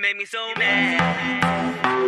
make me so mad.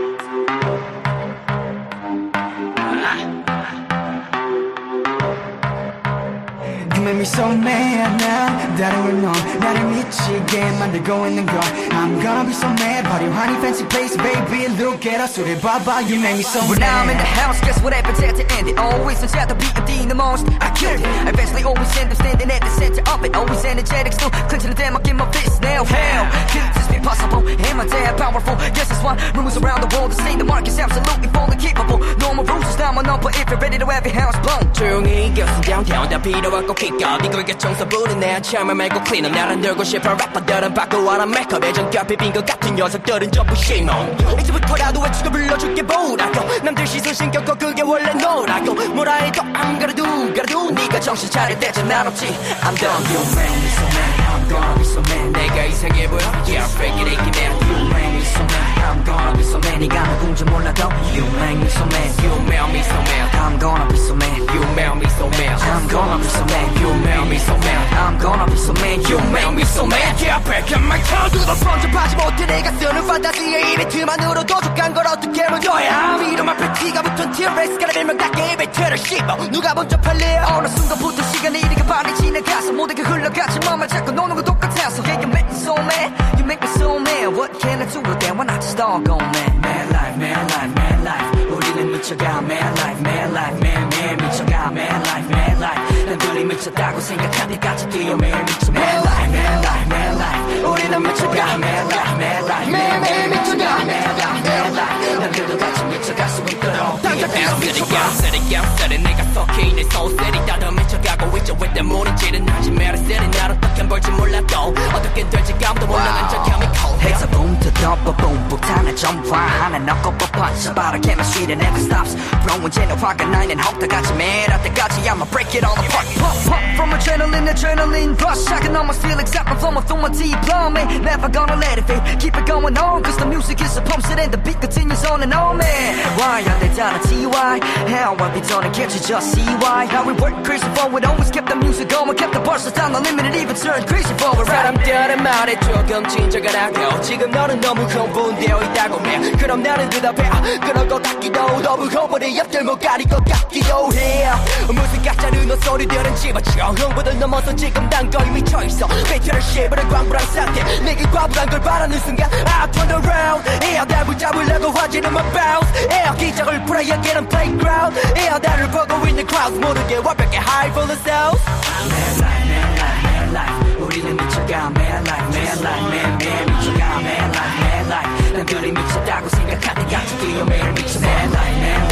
You make me so mad 난 다른 너 나를 미치게 만들고 있는 걸 I'm gonna be so mad Party honey fancy place baby look at us 우리 봐봐 You make me so When mad I'm in the house guess what happens at the end It always turns out to be the most I killed it Eventually always end up standing at the center of it Always energetic still clenching the damn I get my fist now Hell could this be possible Am I that powerful Yes that's why rumors around the world say the mark is absolutely fully capable No more rules just now my number if you're ready to have your house blown 조용히 겨순 downtown 다 필요하고 킥업 미국의 청소부는 내 참을 말고 clean up 나랑 들고 싶어 래퍼들은 바꿔와라 메이크업 예전과 비빈 것 같은 녀석들은 전부 shame on 이제부터라도 외치고 불러줄게 뭐라고 남들 시선 신경 꺼 그게 원래 너라고 뭐라 해도 I'm gonna do 네가 정신 차릴 때쯤 난 없지 I'm done You make me so mad I'm gonna be so mad 내가 이상해 보여 Yeah break it aching man You make me so mad I'm gonna be so mad 네가 누군지 몰라도 You make me so mad You make me so mad I'm gonna be so mad You make me so mad I'm gonna be so mad You make me so mad I'm gonna be so mad You make me so mad Yeah break my tongue to the front 접하지 못해 내가 쓰는 판타지의 이벤트만으로도 족간 걸 어떻게 먼저야 이름 앞에 티가 붙은 T-Rex가 밀면 닿게 이벤트를 씹어 누가 먼저 팔려 어느 순간부터 시간이 이렇게 빨리 지나가서 모든 게 흘러가지 맘만 자꾸 노는 거 똑같아서 Yeah you make me so mad You make me so mad What can I do with that when I just start going mad Mad life mad life mad life 우리는 미쳐가 mad life mad life mad mad 미쳐가 mad life mad life 남들이 미쳤다고 생각할 때까지 뛰어 매일 미쳐 mad life mad life mad life 우리는 미쳐가 mad life mad life mad mad 미쳐가 mad life mad life 남들도 같이 미쳐가 숨을 끌어 당겨 뛰어 미쳐가 ям쓰리 내가 속해 있는 소설이 다들 미쳐가고 있죠 왜 때문인지는 아직 메르세리 나를 어떻게 볼지 몰라도 어떻게 될지 아무도 몰라 난 척함이 cold It's a boom to double boom 폭탄을 점화하는 knock-up punch About a chemistry that never stops blowing 쟤는 화가 나는 혹다같이 매일 때까지 I'ma break it all apart Pop pop from adrenaline rush I can almost feel excitement flowing through my deep blood man Never gonna let it fade keep it going on Cause the music is a pump shit and the beat continues on and on man Why are they down to TY How have you done it can't you just see why How we work crazy forward always kept the music going Kept the bars down unlimited even turned crazy forward 사람들의 말에 조금 진정을 하고 지금 너는 너무 흥분되어 있다고 해 그럼 나는 대답해 그럴 것 같기도 너무 흥분해 옆들 못 가릴 것 같기도 해 무슨 가짜는 너 소리들은 집어치워 흥분을 넘어서 지금 난 거의 미쳐있어 배틀을 씹으려 광불한 상태 내게 과분한 걸 바라는 순간 I turn around 에어 날 붙잡으려고 화지는 my bounce 에어 기적을 풀어야 get playground 에어 나를 보고 있는 crowds 모르게 완벽해 high full of cells Mad life mad life mad life 우리는 미쳐가 mad life mad life mad mad 미쳐가 mad life mad life 남들이 미쳤다고 생각할 때까지 뛰어 매일 미쳐 mad life mad